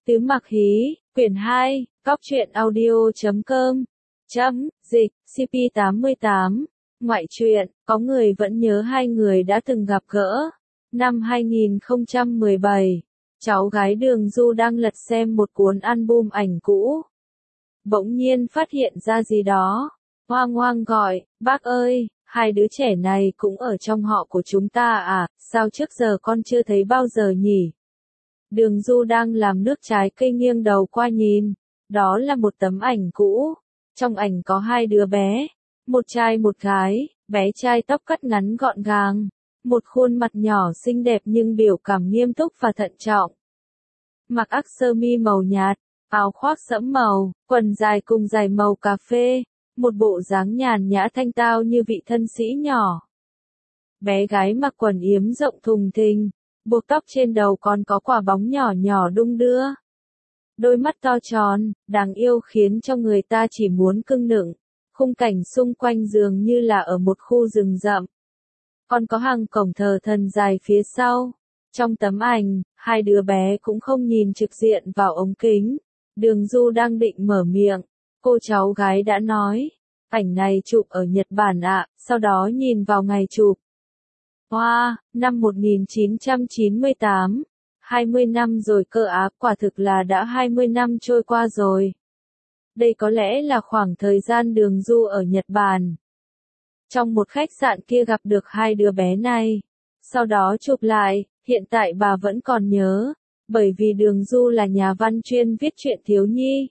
Tứ Mặc Hí, quyển 2, Góc truyện audio.com, dịch, CP88, ngoại truyện, có người vẫn nhớ hai người đã từng gặp gỡ. Năm 2017, cháu gái Đường Du đang lật xem một cuốn album ảnh cũ. Bỗng nhiên phát hiện ra gì đó, hoang hoang gọi, bác ơi, hai đứa trẻ này cũng ở trong họ của chúng ta à, sao trước giờ con chưa thấy bao giờ nhỉ? Đường Du đang làm nước trái cây nghiêng đầu qua nhìn, đó là một tấm ảnh cũ, trong ảnh có hai đứa bé, một trai một gái, bé trai tóc cắt ngắn gọn gàng, một khuôn mặt nhỏ xinh đẹp nhưng biểu cảm nghiêm túc và thận trọng. Mặc áo sơ mi màu nhạt, áo khoác sẫm màu, quần dài cùng giày màu cà phê, một bộ dáng nhàn nhã thanh tao như vị thân sĩ nhỏ. Bé gái mặc quần yếm rộng thùng thình, buộc tóc trên đầu còn có quả bóng nhỏ nhỏ đung đưa. Đôi mắt to tròn, đáng yêu khiến cho người ta chỉ muốn cưng nựng. Khung cảnh xung quanh dường như là ở một khu rừng rậm. Còn có hàng cổng thờ thần dài phía sau. Trong tấm ảnh, hai đứa bé cũng không nhìn trực diện vào ống kính. Đường Du đang định mở miệng. Cô cháu gái đã nói, ảnh này chụp ở Nhật Bản ạ, sau đó nhìn vào ngày chụp. Wow, năm 1998, 20 năm rồi cơ á, quả thực là đã 20 năm trôi qua rồi. Đây có lẽ là khoảng thời gian Đường Du ở Nhật Bản. Trong một khách sạn kia gặp được hai đứa bé này. Sau đó chụp lại, hiện tại bà vẫn còn nhớ, bởi vì Đường Du là nhà văn chuyên viết truyện thiếu nhi.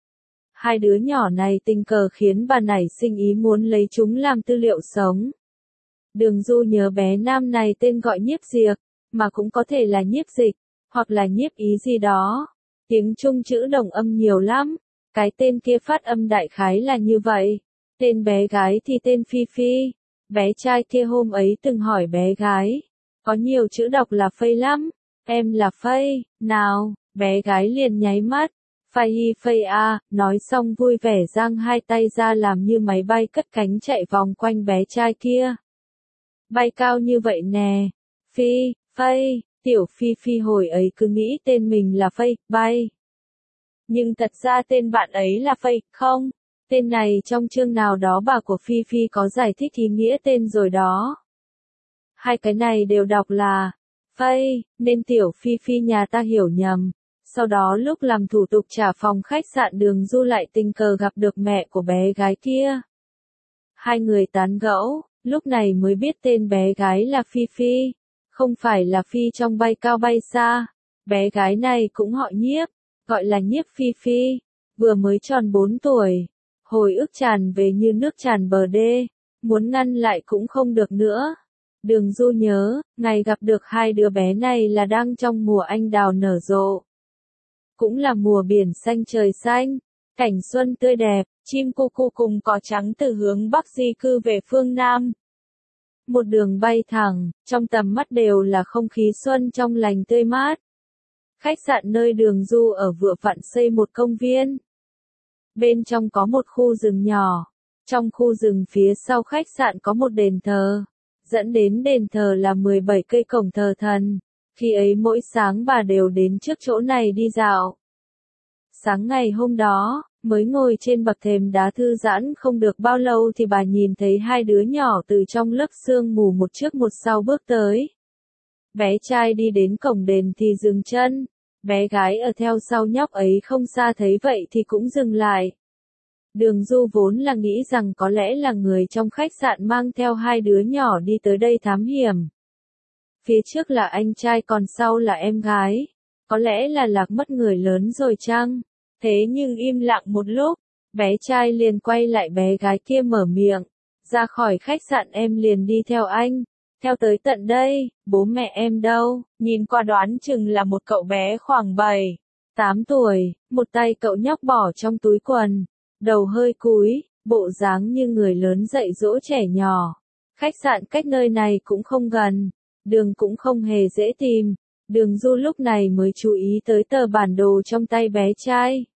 Hai đứa nhỏ này tình cờ khiến bà nảy sinh ý muốn lấy chúng làm tư liệu sống. Đường Du nhớ bé nam này tên gọi Nhiếp Diệp, mà cũng có thể là Nhiếp Dịch, hoặc là Nhiếp Ý gì đó. Tiếng Trung chữ đồng âm nhiều lắm, cái tên kia phát âm đại khái là như vậy. Tên bé gái thì tên Phi Phi. Bé trai kia hôm ấy từng hỏi bé gái, có nhiều chữ đọc là Phây lắm, em là Phây, nào, bé gái liền nháy mắt. Phây hi phây a, nói xong vui vẻ giang hai tay ra làm như máy bay cất cánh chạy vòng quanh bé trai kia. Bay cao như vậy nè. Phi, Phây, tiểu Phi Phi hồi ấy cứ nghĩ tên mình là Phây, bay. Nhưng thật ra tên bạn ấy là Phây, không? Tên này trong chương nào đó bà của Phi Phi có giải thích ý nghĩa tên rồi đó. Hai cái này đều đọc là Phây, nên tiểu Phi Phi nhà ta hiểu nhầm. Sau đó lúc làm thủ tục trả phòng khách sạn Đường Du lại tình cờ gặp được mẹ của bé gái kia. Hai người tán gẫu, lúc này mới biết tên bé gái là Phi Phi, không phải là Phi trong bay cao bay xa. Bé gái này cũng họ Nhiếp, gọi là Nhiếp Phi Phi, vừa mới tròn 4 tuổi. Hồi ức tràn về như nước tràn bờ đê, muốn ngăn lại cũng không được nữa. Đường Du nhớ, ngày gặp được hai đứa bé này là đang trong mùa anh đào nở rộ. Cũng là mùa biển xanh trời xanh, cảnh xuân tươi đẹp, chim cu cu cùng cỏ trắng từ hướng Bắc di cư về phương Nam. Một đường bay thẳng, trong tầm mắt đều là không khí xuân trong lành tươi mát. Khách sạn nơi Đường Du ở vừa vặn xây một công viên. Bên trong có một khu rừng nhỏ. Trong khu rừng phía sau khách sạn có một đền thờ. Dẫn đến đền thờ là 17 cây cổng thờ thần. Khi ấy mỗi sáng bà đều đến trước chỗ này đi dạo. Sáng ngày hôm đó, mới ngồi trên bậc thềm đá thư giãn không được bao lâu thì bà nhìn thấy hai đứa nhỏ từ trong lớp sương mù một trước một sau bước tới. Bé trai đi đến cổng đền thì dừng chân. Bé gái ở theo sau nhóc ấy không xa thấy vậy thì cũng dừng lại. Đường Du vốn là nghĩ rằng có lẽ là người trong khách sạn mang theo hai đứa nhỏ đi tới đây thám hiểm. Phía trước là anh trai còn sau là em gái. Có lẽ là lạc mất người lớn rồi chăng? Thế nhưng im lặng một lúc, bé trai liền quay lại bé gái kia mở miệng. Ra khỏi khách sạn em liền đi theo anh. Theo tới tận đây, bố mẹ em đâu? Nhìn qua đoán chừng là một cậu bé khoảng 7, 8 tuổi, một tay cậu nhóc bỏ trong túi quần, đầu hơi cúi, bộ dáng như người lớn dạy dỗ trẻ nhỏ. Khách sạn cách nơi này cũng không gần, đường cũng không hề dễ tìm. Đường Du lúc này mới chú ý tới tờ bản đồ trong tay bé trai.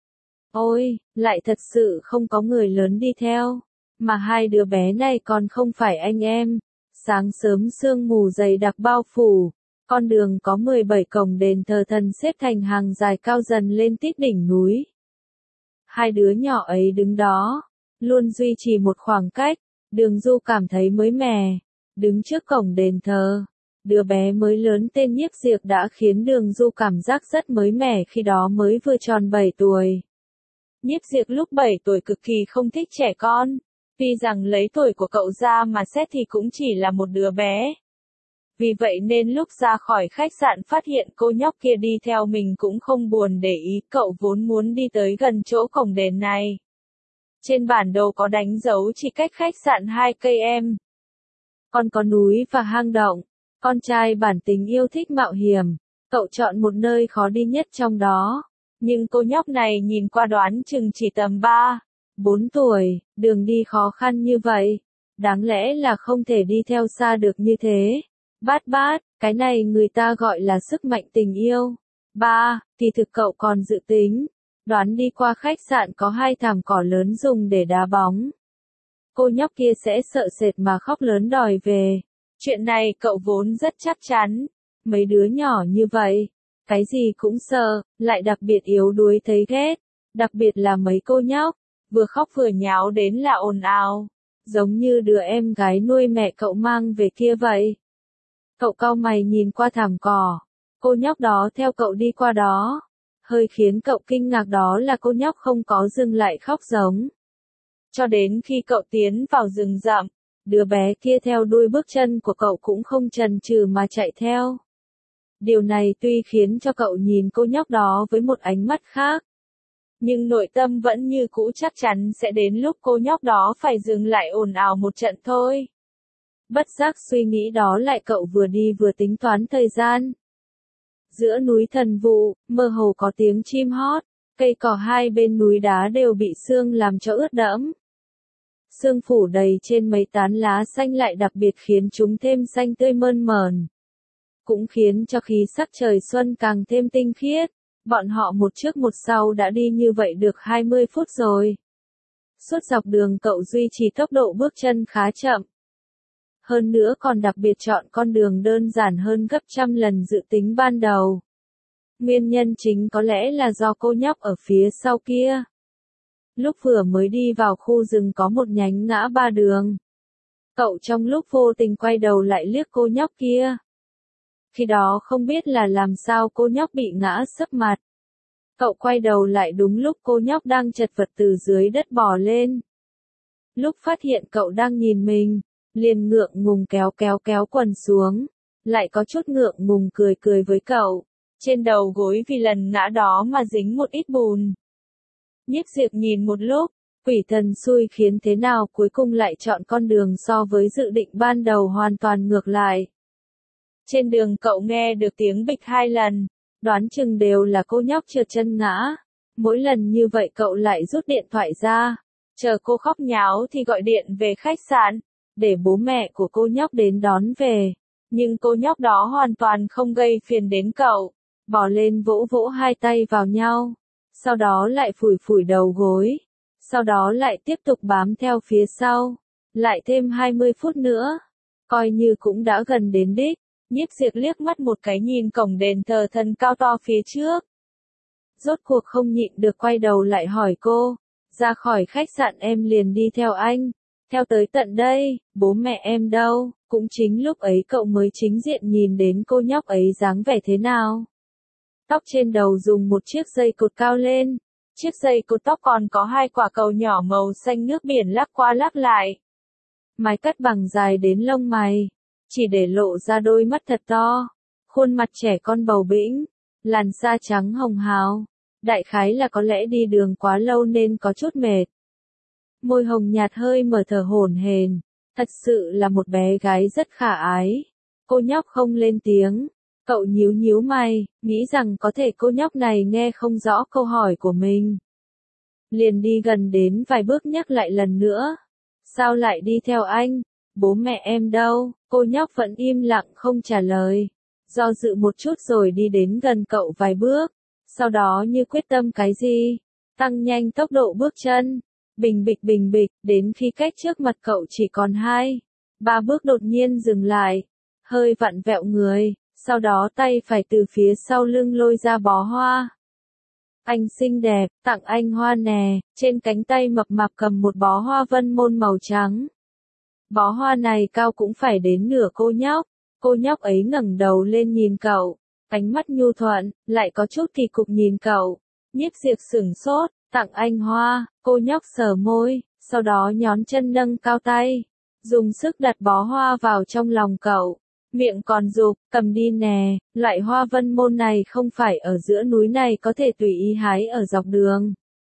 Ôi, lại thật sự không có người lớn đi theo, mà hai đứa bé này còn không phải anh em. Sáng sớm sương mù dày đặc bao phủ, Con đường có 17 cổng đền thờ thần xếp thành hàng dài cao dần lên tít đỉnh núi. Hai đứa nhỏ ấy đứng đó, luôn duy trì một khoảng cách, Đường Du cảm thấy mới mẻ. Đứng trước cổng đền thờ, đứa bé mới lớn tên Nhiếp Diệc đã khiến Đường Du cảm giác rất mới mẻ khi đó mới vừa tròn 7 tuổi. Nhiếp Diệc lúc 7 tuổi cực kỳ không thích trẻ con, tuy rằng lấy tuổi của cậu ra mà xét thì cũng chỉ là một đứa bé. Vì vậy nên lúc ra khỏi khách sạn phát hiện cô nhóc kia đi theo mình cũng không buồn để ý, cậu vốn muốn đi tới gần chỗ cổng đền này. Trên bản đồ có đánh dấu chỉ cách khách sạn 2 cây em. Còn có núi và hang động, con trai bản tính yêu thích mạo hiểm, cậu chọn một nơi khó đi nhất trong đó. Nhưng cô nhóc này nhìn qua đoán chừng chỉ tầm 3, 4 tuổi, đường đi khó khăn như vậy. Đáng lẽ là không thể đi theo xa được như thế. Bát, cái này người ta gọi là sức mạnh tình yêu. Kỳ thực cậu còn dự tính, đoán đi qua khách sạn có 2 thảm cỏ lớn dùng để đá bóng. Cô nhóc kia sẽ sợ sệt mà khóc lớn đòi về. Chuyện này cậu vốn rất chắc chắn. Mấy đứa nhỏ như vậy, cái gì cũng sợ, lại đặc biệt yếu đuối thấy ghét. Đặc biệt là mấy cô nhóc, vừa khóc vừa nháo đến là ồn ào. Giống như đứa em gái nuôi mẹ cậu mang về kia vậy. Cậu cau mày nhìn qua thảm cỏ. Cô nhóc đó theo cậu đi qua đó. Hơi khiến cậu kinh ngạc đó là cô nhóc không có dừng lại khóc giống. Cho đến khi cậu tiến vào rừng rậm, đứa bé kia theo đuôi bước chân của cậu cũng không chần chừ mà chạy theo. Điều này tuy khiến cho cậu nhìn cô nhóc đó với một ánh mắt khác, nhưng nội tâm vẫn như cũ chắc chắn sẽ đến lúc cô nhóc đó phải dừng lại ồn ào một trận thôi. Bất giác suy nghĩ đó lại cậu vừa đi vừa tính toán thời gian. Giữa núi Thần Vụ, mơ hồ có tiếng chim hót, cây cỏ hai bên núi đá đều bị sương làm cho ướt đẫm. Sương phủ đầy trên mấy tán lá xanh lại đặc biệt khiến chúng thêm xanh tươi mơn mởn. Cũng khiến cho khí sắc trời xuân càng thêm tinh khiết. Bọn họ một trước một sau đã đi như vậy được 20 phút rồi. Suốt dọc đường cậu duy trì tốc độ bước chân khá chậm. Hơn nữa còn đặc biệt chọn con đường đơn giản hơn gấp trăm lần dự tính ban đầu. Nguyên nhân chính có lẽ là do cô nhóc ở phía sau kia. Lúc vừa mới đi vào khu rừng có một nhánh ngã ba đường. Cậu trong lúc vô tình quay đầu lại liếc cô nhóc kia. Khi đó không biết là làm sao cô nhóc bị ngã sấp mặt. Cậu quay đầu lại đúng lúc cô nhóc đang chật vật từ dưới đất bò lên. Lúc phát hiện cậu đang nhìn mình, liền ngượng ngùng kéo quần xuống, lại có chút ngượng ngùng cười với cậu. Trên đầu gối vì lần ngã đó mà dính một ít bùn. Nhiếp Diệc nhìn một lúc, quỷ thần xui khiến thế nào cuối cùng lại chọn con đường so với dự định ban đầu hoàn toàn ngược lại. Trên đường cậu nghe được tiếng bịch 2 lần, đoán chừng đều là cô nhóc trượt chân ngã. Mỗi lần như vậy cậu lại rút điện thoại ra, chờ cô khóc nháo thì gọi điện về khách sạn, để bố mẹ của cô nhóc đến đón về. Nhưng cô nhóc đó hoàn toàn không gây phiền đến cậu, bò lên vỗ vỗ 2 tay vào nhau, sau đó lại phủi đầu gối, sau đó lại tiếp tục bám theo phía sau, lại thêm 20 phút nữa, coi như cũng đã gần đến đích. Nhiếp Diệc liếc mắt một cái nhìn cổng đền thờ thần cao to phía trước. Rốt cuộc không nhịn được quay đầu lại hỏi cô, ra khỏi khách sạn em liền đi theo anh, theo tới tận đây, bố mẹ em đâu? Cũng chính lúc ấy cậu mới chính diện nhìn đến cô nhóc ấy dáng vẻ thế nào. Tóc trên đầu dùng một chiếc dây cột cao lên, chiếc dây cột tóc còn có 2 quả cầu nhỏ màu xanh nước biển lắc qua lắc lại. Mái cắt bằng dài đến lông mày, chỉ để lộ ra đôi mắt thật to, khuôn mặt trẻ con bầu bĩnh, làn da trắng hồng hào, đại khái là có lẽ đi đường quá lâu nên có chút mệt. Môi hồng nhạt hơi mở thở hổn hển, thật sự là một bé gái rất khả ái. Cô nhóc không lên tiếng, cậu nhíu mày, nghĩ rằng có thể cô nhóc này nghe không rõ câu hỏi của mình. Liền đi gần đến vài bước nhắc lại lần nữa, sao lại đi theo anh, bố mẹ em đâu? Cô nhóc vẫn im lặng không trả lời, do dự một chút rồi đi đến gần cậu vài bước, sau đó như quyết tâm cái gì, tăng nhanh tốc độ bước chân, bình bịch, đến khi cách trước mặt cậu chỉ còn 2, 3 bước đột nhiên dừng lại, hơi vặn vẹo người, sau đó tay phải từ phía sau lưng lôi ra bó hoa. Anh xinh đẹp, tặng anh hoa nè, trên cánh tay mập mạp cầm một bó hoa vân môn màu trắng. Bó hoa này cao cũng phải đến nửa cô nhóc ấy ngẩng đầu lên nhìn cậu, ánh mắt nhu thuận, lại có chút kỳ cục nhìn cậu. Nhiếp Diệp sửng sốt, tặng anh hoa, cô nhóc sờ môi, sau đó nhón chân nâng cao tay, dùng sức đặt bó hoa vào trong lòng cậu, miệng còn giục, cầm đi nè, loại hoa vân môn này không phải ở giữa núi này có thể tùy ý hái ở dọc đường.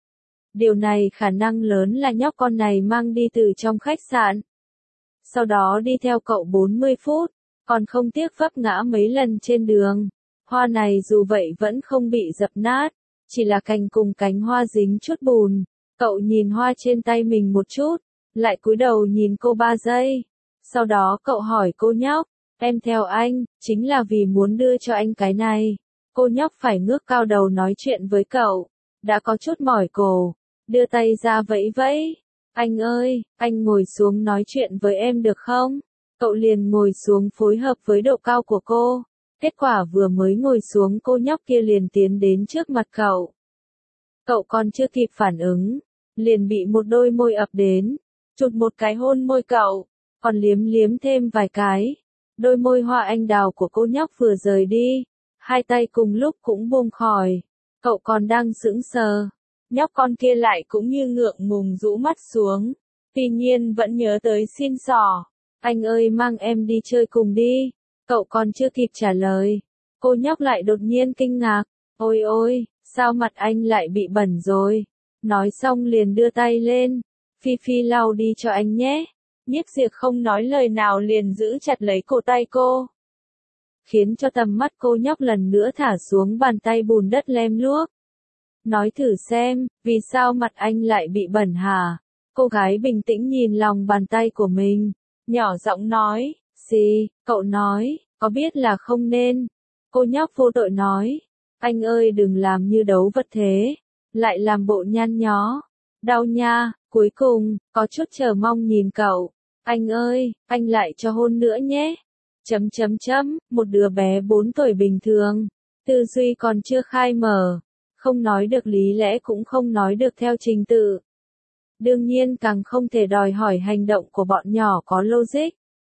Điều này khả năng lớn là nhóc con này mang đi từ trong khách sạn. Sau đó đi theo cậu 40 phút, còn không tiếc vấp ngã mấy lần trên đường. Hoa này dù vậy vẫn không bị dập nát, chỉ là cành cùng cánh hoa dính chút bùn. Cậu nhìn hoa trên tay mình một chút, lại cúi đầu nhìn cô 3 giây. Sau đó cậu hỏi cô nhóc, em theo anh, chính là vì muốn đưa cho anh cái này. Cô nhóc phải ngước cao đầu nói chuyện với cậu, đã có chút mỏi cổ, đưa tay ra vẫy vẫy. Anh ơi, anh ngồi xuống nói chuyện với em được không? Cậu liền ngồi xuống phối hợp với độ cao của cô. Kết quả vừa mới ngồi xuống cô nhóc kia liền tiến đến trước mặt cậu. Cậu còn chưa kịp phản ứng, liền bị một đôi môi ập đến, chụt một cái hôn môi cậu, còn liếm liếm thêm vài cái. Đôi môi hoa anh đào của cô nhóc vừa rời đi, hai tay cùng lúc cũng buông khỏi. Cậu còn đang sững sờ, nhóc con kia lại cũng như ngượng ngùng rũ mắt xuống, tuy nhiên vẫn nhớ tới xin xỏ. Anh ơi mang em đi chơi cùng đi. Cậu còn chưa kịp trả lời, cô nhóc lại đột nhiên kinh ngạc, ôi ôi, sao mặt anh lại bị bẩn rồi? Nói xong liền đưa tay lên, Phi Phi lau đi cho anh nhé. Nhiếp Diệp không nói lời nào liền giữ chặt lấy cổ tay cô, khiến cho tầm mắt cô nhóc lần nữa thả xuống bàn tay bùn đất lem luốc. Nói thử xem, vì sao mặt anh lại bị bẩn hả? Cô gái bình tĩnh nhìn lòng bàn tay của mình, nhỏ giọng nói, gì, cậu nói, có biết là không nên. Cô nhóc vô tội nói, anh ơi đừng làm như đấu vật thế, lại làm bộ nhăn nhó, đau nha. Cuối cùng, có chút chờ mong nhìn cậu, anh ơi, anh lại cho hôn nữa nhé. Một đứa bé 4 tuổi bình thường, tư duy còn chưa khai mở, không nói được lý lẽ cũng không nói được theo trình tự. Đương nhiên càng không thể đòi hỏi hành động của bọn nhỏ có logic.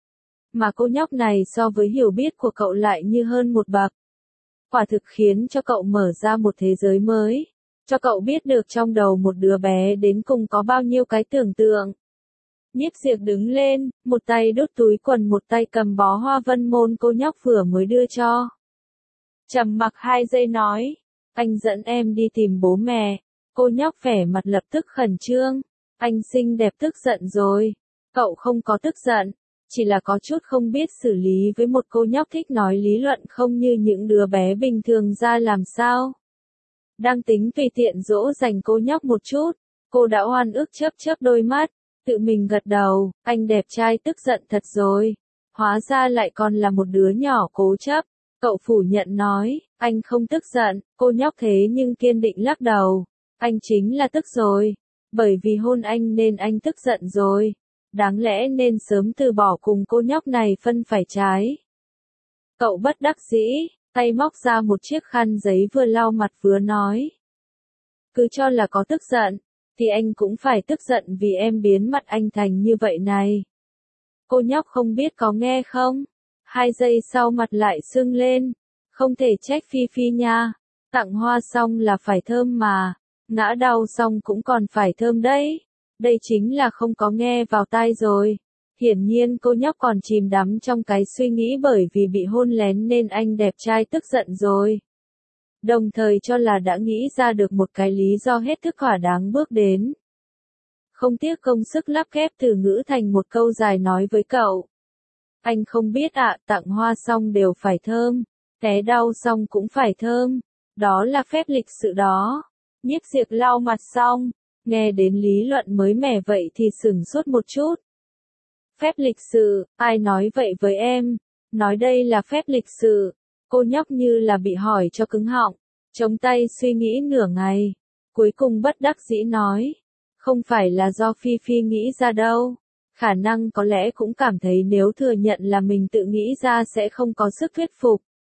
Mà cô nhóc này so với hiểu biết của cậu lại như hơn một bậc. Quả thực khiến cho cậu mở ra một thế giới mới, cho cậu biết được trong đầu một đứa bé đến cùng có bao nhiêu cái tưởng tượng. Nhiếp Diệp đứng lên, một tay đút túi quần một tay cầm bó hoa vân môn cô nhóc vừa mới đưa cho. Trầm mặc 2 giây nói, anh dẫn em đi tìm bố mẹ. Cô nhóc vẻ mặt lập tức khẩn trương, anh xinh đẹp tức giận rồi. Cậu không có tức giận, chỉ là có chút không biết xử lý với một cô nhóc thích nói lý luận không như những đứa bé bình thường ra làm sao. Đang tính tùy tiện dỗ dành cô nhóc một chút, cô đã oan ức chớp chớp đôi mắt, tự mình gật đầu, anh đẹp trai tức giận thật rồi. Hóa ra lại còn là một đứa nhỏ cố chấp. Cậu phủ nhận nói, anh không tức giận. Cô nhóc thế nhưng kiên định lắc đầu, anh chính là tức rồi. Bởi vì hôn anh nên anh tức giận rồi. Đáng lẽ nên sớm từ bỏ cùng cô nhóc này phân phải trái. Cậu bất đắc dĩ, tay móc ra một chiếc khăn giấy vừa lau mặt vừa nói. Cứ cho là có tức giận, thì anh cũng phải tức giận vì em biến mặt anh thành như vậy này. Cô nhóc không biết có nghe không? 2 giây sau mặt lại sưng lên. Không thể trách Phi Phi nha. Tặng hoa xong là phải thơm mà. Ngã đau xong cũng còn phải thơm đấy. Đây chính là không có nghe vào tai rồi. Hiển nhiên cô nhóc còn chìm đắm trong cái suy nghĩ bởi vì bị hôn lén nên anh đẹp trai tức giận rồi. Đồng thời cho là đã nghĩ ra được một cái lý do hết thức thỏa đáng bước đến. Không tiếc công sức lắp ghép từ ngữ thành một câu dài nói với cậu. Anh không biết ạ, tặng hoa xong đều phải thơm, té đau xong cũng phải thơm, đó là phép lịch sự đó. Nhiếp Diệp lau mặt xong, nghe đến lý luận mới mẻ vậy thì sửng sốt một chút. Phép lịch sự, ai nói vậy với em? Nói đây là phép lịch sự. Cô nhóc như là bị hỏi cho cứng họng, chống tay suy nghĩ nửa ngày, cuối cùng bất đắc dĩ nói, không phải là do Phi Phi nghĩ ra đâu, khả năng có lẽ cũng cảm thấy nếu thừa nhận là mình tự nghĩ ra sẽ không có sức thuyết phục,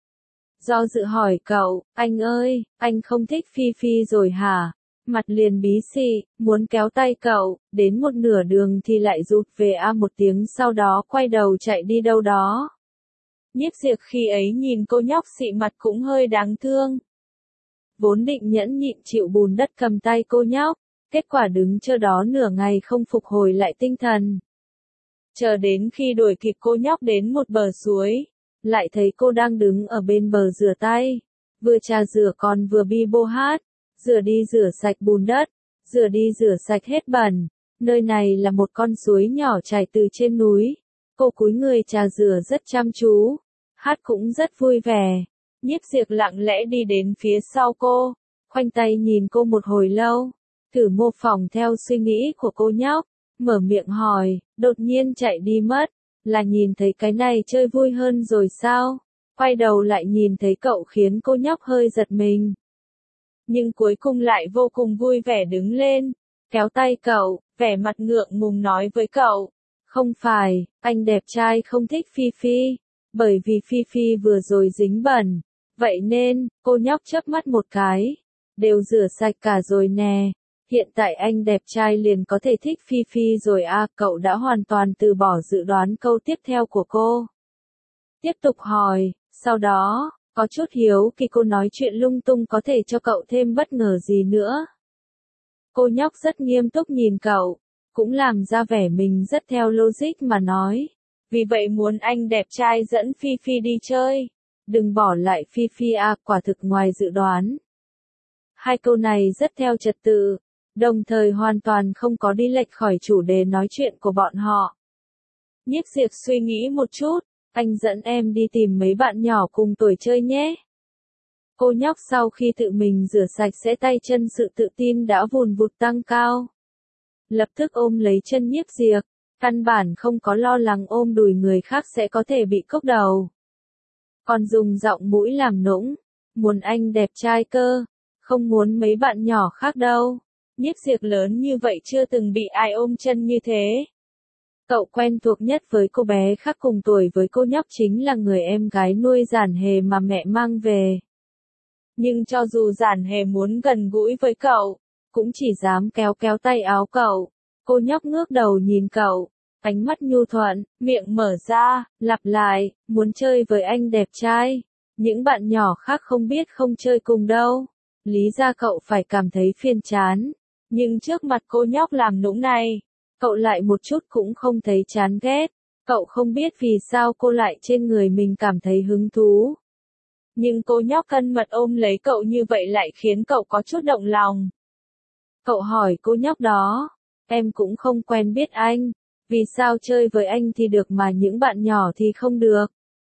Do dự hỏi cậu, anh ơi, anh không thích Phi Phi rồi hả? Mặt liền bí xị, muốn kéo tay cậu, đến một nửa đường thì lại rụt về một tiếng sau đó quay đầu chạy đi đâu đó. Nhiếp Diệp khi ấy nhìn cô nhóc xị mặt cũng hơi đáng thương. Vốn định nhẫn nhịn chịu bùn đất cầm tay cô nhóc, kết quả đứng chờ đó nửa ngày không phục hồi lại tinh thần. Chờ đến khi đuổi kịp cô nhóc đến một bờ suối, lại thấy cô đang đứng ở bên bờ rửa tay, vừa trà rửa còn vừa bi bô hát, rửa đi rửa sạch bùn đất, rửa đi rửa sạch hết bẩn. Nơi này là một con suối nhỏ chảy từ trên núi. Cô cúi người trà rửa rất chăm chú, hát cũng rất vui vẻ. Nhiếp Diệp lặng lẽ đi đến phía sau cô, khoanh tay nhìn cô một hồi lâu, thử mô phỏng theo suy nghĩ của cô nhóc, mở miệng hỏi, đột nhiên chạy đi mất, là nhìn thấy cái này chơi vui hơn rồi sao? Quay đầu lại nhìn thấy cậu khiến cô nhóc hơi giật mình. Nhưng cuối cùng lại vô cùng vui vẻ đứng lên, kéo tay cậu, vẻ mặt ngượng ngùng nói với cậu, không phải, anh đẹp trai không thích Phi Phi, bởi vì Phi Phi vừa rồi dính bẩn, vậy nên, cô nhóc chớp mắt một cái, đều rửa sạch cả rồi nè, hiện tại anh đẹp trai liền có thể thích Phi Phi rồi cậu đã hoàn toàn từ bỏ dự đoán câu tiếp theo của cô. Tiếp tục hỏi, sau đó, có chút hiếu kỳ cô nói chuyện lung tung có thể cho cậu thêm bất ngờ gì nữa. Cô nhóc rất nghiêm túc nhìn cậu, cũng làm ra vẻ mình rất theo logic mà nói. Vì vậy muốn anh đẹp trai dẫn Phi Phi đi chơi. Đừng bỏ lại Phi Phi quả thực ngoài dự đoán. Hai câu này rất theo trật tự, đồng thời hoàn toàn không có đi lệch khỏi chủ đề nói chuyện của bọn họ. Nhiếp Diệp suy nghĩ một chút, anh dẫn em đi tìm mấy bạn nhỏ cùng tuổi chơi nhé. Cô nhóc sau khi tự mình rửa sạch sẽ tay chân sự tự tin đã vùn vụt tăng cao. Lập tức ôm lấy chân Nhiếp Diệp, căn bản không có lo lắng ôm đùi người khác sẽ có thể bị cốc đầu. Còn dùng giọng mũi làm nũng, muốn anh đẹp trai cơ, không muốn mấy bạn nhỏ khác đâu. Nhiếp Diệp lớn như vậy chưa từng bị ai ôm chân như thế. Cậu quen thuộc nhất với cô bé khác cùng tuổi với cô nhóc chính là người em gái nuôi Giản Hề mà mẹ mang về. Nhưng cho dù Giản Hề muốn gần gũi với cậu, cũng chỉ dám kéo kéo tay áo cậu. Cô nhóc ngước đầu nhìn cậu, ánh mắt nhu thuận, miệng mở ra, lặp lại, muốn chơi với anh đẹp trai. Những bạn nhỏ khác không biết không chơi cùng đâu. Lý ra cậu phải cảm thấy phiền chán. Nhưng trước mặt cô nhóc làm nũng này, cậu lại một chút cũng không thấy chán ghét. Cậu không biết vì sao cô lại trên người mình cảm thấy hứng thú. Nhưng cô nhóc thân mật ôm lấy cậu như vậy lại khiến cậu có chút động lòng. Cậu hỏi cô nhóc đó, em cũng không quen biết anh, vì sao chơi với anh thì được mà những bạn nhỏ thì không được.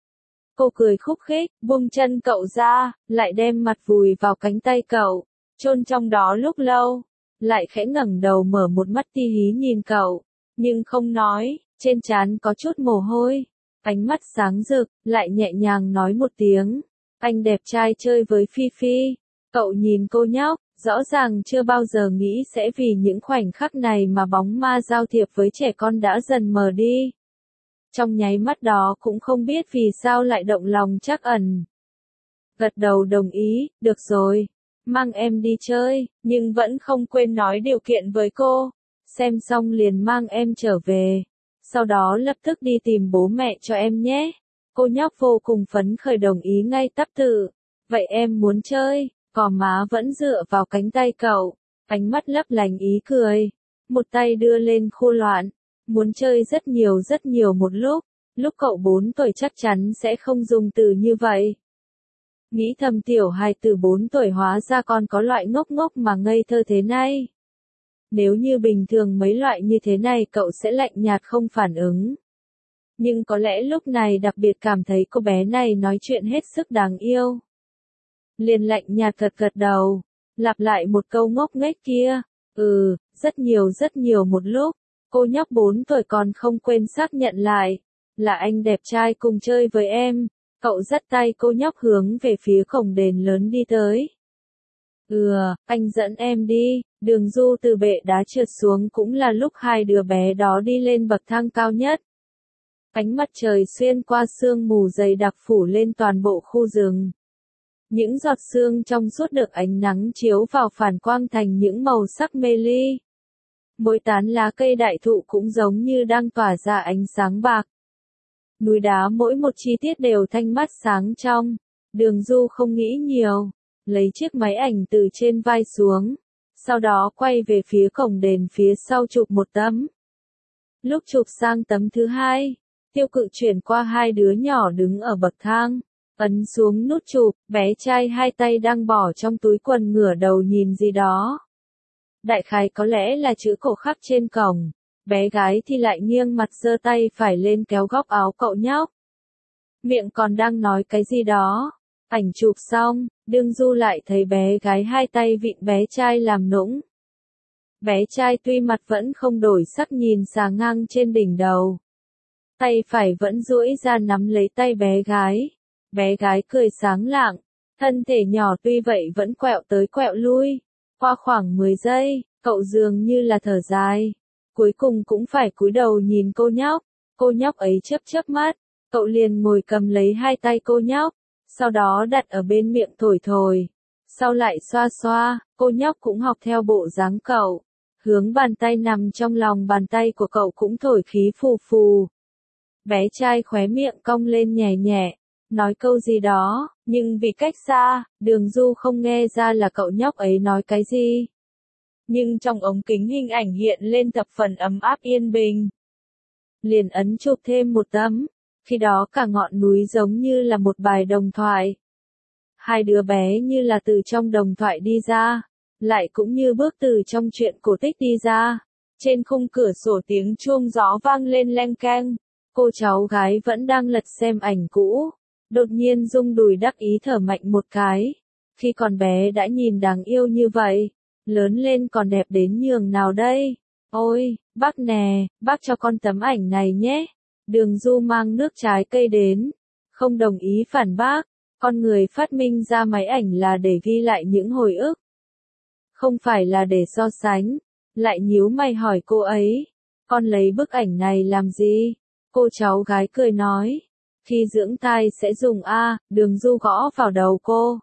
Cô cười khúc khích, buông chân cậu ra, lại đem mặt vùi vào cánh tay cậu, chôn trong đó lúc lâu, lại khẽ ngẩng đầu mở một mắt ti hí nhìn cậu, nhưng không nói, trên trán có chút mồ hôi, ánh mắt sáng rực, lại nhẹ nhàng nói một tiếng, anh đẹp trai chơi với Phi Phi. Cậu nhìn cô nhóc, rõ ràng chưa bao giờ nghĩ sẽ vì những khoảnh khắc này mà bóng ma giao thiệp với trẻ con đã dần mờ đi. Trong nháy mắt đó cũng không biết vì sao lại động lòng trắc ẩn. Gật đầu đồng ý, được rồi, mang em đi chơi, nhưng vẫn không quên nói điều kiện với cô. Xem xong liền mang em trở về. Sau đó lập tức đi tìm bố mẹ cho em nhé. Cô nhóc vô cùng phấn khởi đồng ý ngay tắp tự. Vậy em muốn chơi, cò má vẫn dựa vào cánh tay cậu, ánh mắt lấp lánh ý cười. Một tay đưa lên khô loạn. Muốn chơi rất nhiều một lúc cậu 4 tuổi chắc chắn sẽ không dùng từ như vậy. Nghĩ thầm tiểu hài từ 4 tuổi hóa ra còn có loại ngốc ngốc mà ngây thơ thế này. Nếu như bình thường mấy loại như thế này cậu sẽ lạnh nhạt không phản ứng. Nhưng có lẽ lúc này đặc biệt cảm thấy cô bé này nói chuyện hết sức đáng yêu. Liền lạnh nhạt gật gật đầu, lặp lại một câu ngốc nghếch kia, rất nhiều một lúc. Cô nhóc 4 tuổi còn không quên xác nhận lại, là anh đẹp trai cùng chơi với em. Cậu dắt tay cô nhóc hướng về phía cổng đền lớn đi tới. Anh dẫn em đi. Đường du từ bệ đá trượt xuống cũng là lúc hai đứa bé đó đi lên bậc thang cao nhất. Ánh mặt trời xuyên qua sương mù dày đặc phủ lên toàn bộ khu rừng. Những giọt sương trong suốt được ánh nắng chiếu vào phản quang thành những màu sắc mê ly. Mỗi tán lá cây đại thụ cũng giống như đang tỏa ra ánh sáng bạc. Núi đá mỗi một chi tiết đều thanh mát sáng trong. Đường Du không nghĩ nhiều, lấy chiếc máy ảnh từ trên vai xuống, sau đó quay về phía cổng đền phía sau chụp một tấm. Lúc chụp sang tấm thứ hai, tiêu cự chuyển qua hai đứa nhỏ đứng ở bậc thang, ấn xuống nút chụp, bé trai hai tay đang bỏ trong túi quần ngửa đầu nhìn gì đó. Đại khái có lẽ là chữ cổ khắc trên cổng, bé gái thì lại nghiêng mặt giơ tay phải lên kéo góc áo cậu nhóc. Miệng còn đang nói cái gì đó. Ảnh chụp xong, Đường Du lại thấy bé gái hai tay vịn bé trai làm nũng. Bé trai tuy mặt vẫn không đổi sắc nhìn xà ngang trên đỉnh đầu. Tay phải vẫn duỗi ra nắm lấy tay bé gái. Bé gái cười sáng lạng, thân thể nhỏ tuy vậy vẫn quẹo tới quẹo lui. Qua khoảng 10 giây, cậu dường như là thở dài. Cuối cùng cũng phải cúi đầu nhìn cô nhóc ấy chớp chớp mắt, cậu liền ngồi cầm lấy hai tay cô nhóc, sau đó đặt ở bên miệng thổi thổi, sau lại xoa xoa, cô nhóc cũng học theo bộ dáng cậu, hướng bàn tay nằm trong lòng bàn tay của cậu cũng thổi khí phù phù. Bé trai khóe miệng cong lên nhẹ nhẹ, nói câu gì đó, nhưng vì cách xa, Đường Du không nghe ra là cậu nhóc ấy nói cái gì. Nhưng trong ống kính hình ảnh hiện lên thập phần ấm áp yên bình. Liền ấn chụp thêm một tấm, khi đó cả ngọn núi giống như là một bài đồng thoại. Hai đứa bé như là từ trong đồng thoại đi ra, lại cũng như bước từ trong truyện cổ tích đi ra. Trên khung cửa sổ tiếng chuông gió vang lên leng keng, cô cháu gái vẫn đang lật xem ảnh cũ, đột nhiên rung đùi đắc ý thở mạnh một cái. Khi còn bé đã nhìn đáng yêu như vậy, lớn lên còn đẹp đến nhường nào đây? Ôi, bác nè, bác cho con tấm ảnh này nhé. Đường Du mang nước trái cây đến, không đồng ý phản bác, con người phát minh ra máy ảnh là để ghi lại những hồi ức, không phải là để so sánh. Lại nhíu mày hỏi cô ấy, con lấy bức ảnh này làm gì? Cô cháu gái cười nói, khi dưỡng thai sẽ dùng a. Đường Du gõ vào đầu cô.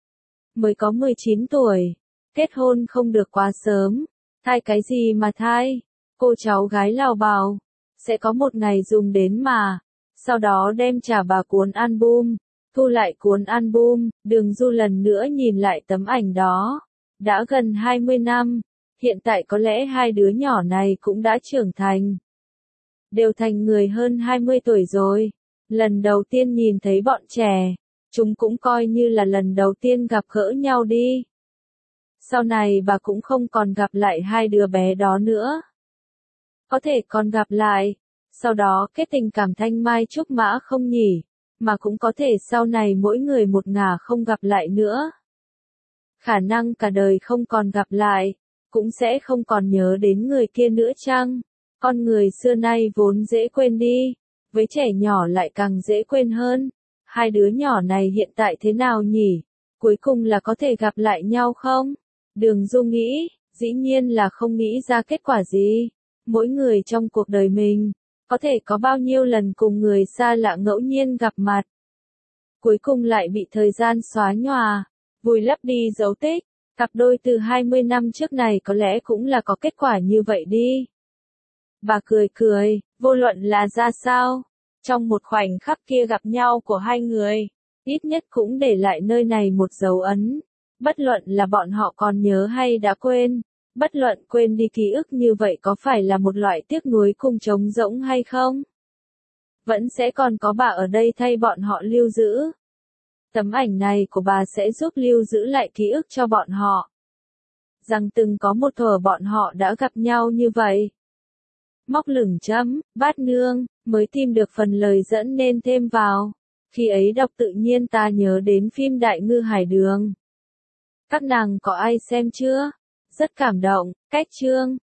Mới có 19 tuổi, kết hôn không được quá sớm, thai cái gì mà thai? Cô cháu gái lào bào, sẽ có một ngày dùng đến mà. Sau đó đem trả bà cuốn album, thu lại cuốn album, Đường Du lần nữa nhìn lại tấm ảnh đó. Đã gần 20 năm, hiện tại có lẽ hai đứa nhỏ này cũng đã trưởng thành. Đều thành người hơn 20 tuổi rồi. Lần đầu tiên nhìn thấy bọn trẻ, chúng cũng coi như là lần đầu tiên gặp gỡ nhau đi. Sau này bà cũng không còn gặp lại hai đứa bé đó nữa. Có thể còn gặp lại, sau đó kết tình cảm thanh mai trúc mã không nhỉ, mà cũng có thể sau này mỗi người một ngả không gặp lại nữa. Khả năng cả đời không còn gặp lại, cũng sẽ không còn nhớ đến người kia nữa chăng? Con người xưa nay vốn dễ quên đi, với trẻ nhỏ lại càng dễ quên hơn. Hai đứa nhỏ này hiện tại thế nào nhỉ? Cuối cùng là có thể gặp lại nhau không? Đường Du nghĩ, dĩ nhiên là không nghĩ ra kết quả gì. Mỗi người trong cuộc đời mình, có thể có bao nhiêu lần cùng người xa lạ ngẫu nhiên gặp mặt. Cuối cùng lại bị thời gian xóa nhòa, vùi lấp đi dấu tích. Cặp đôi từ 20 năm trước này có lẽ cũng là có kết quả như vậy đi. Bà cười cười, vô luận là ra sao, trong một khoảnh khắc kia gặp nhau của hai người, ít nhất cũng để lại nơi này một dấu ấn. Bất luận là bọn họ còn nhớ hay đã quên, bất luận quên đi ký ức như vậy có phải là một loại tiếc nuối cùng trống rỗng hay không? Vẫn sẽ còn có bà ở đây thay bọn họ lưu giữ. Tấm ảnh này của bà sẽ giúp lưu giữ lại ký ức cho bọn họ. Rằng từng có một thuở bọn họ đã gặp nhau như vậy. Móc lửng chấm, bát nương, mới tìm được phần lời dẫn nên thêm vào. Khi ấy đọc tự nhiên ta nhớ đến phim Đại Ngư Hải Đường. Các nàng có ai xem chưa? Rất cảm động, cách chương.